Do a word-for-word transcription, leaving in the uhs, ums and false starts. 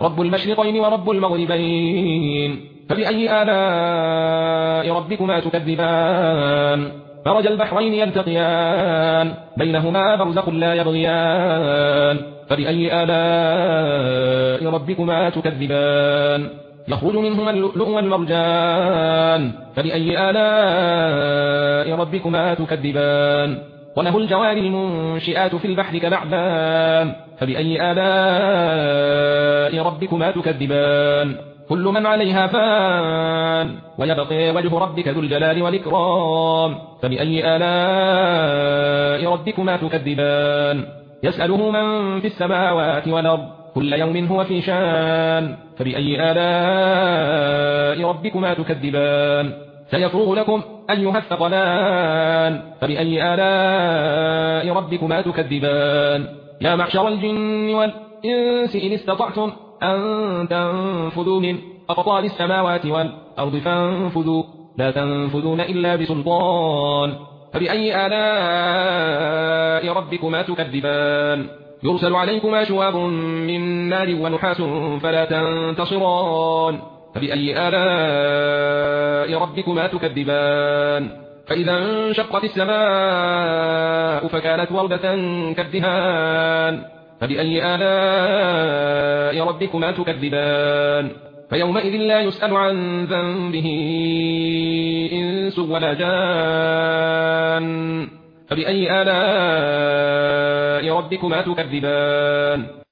رب المشرقين ورب المغربين فبأي آلاء ربكما تكذبان مرج البحرين يلتقيان بينهما برزخ لا يبغيان فبأي آلاء ربكما تكذبان يخرج منهما اللؤلؤ والمرجان فبأي آلاء ربكما تكذبان وله الجوار المنشئات في البحر كالأعلام فبأي آلاء ربكما تكذبان كل من عليها فان ويبقى وجه ربك ذو الجلال والإكرام فبأي آلاء ربكما تكذبان يسأله من في السماوات والأرض كل يوم هو في شان فبأي آلاء ربكما تكذبان سيفرغ لكم أيها الثقلان فبأي آلاء ربكما تكذبان يا معشر الجن والإنس إن استطعتم أن تنفذوا من أقطار السماوات والأرض فانفذوا لا تنفذون إلا بسلطان فبأي آلاء ربكما تكذبان يرسل عليكما شواب من نار ونحاس فلا تنتصران فبأي آلاء ربكما تكذبان فإذا انشقت السماء فكانت وردة كالدهان فبأي آلاء ربكما تكذبان فيومئذ لا يسأل عن ذنبه إنس ولا جان فبأي آلاء ربكما تكذبان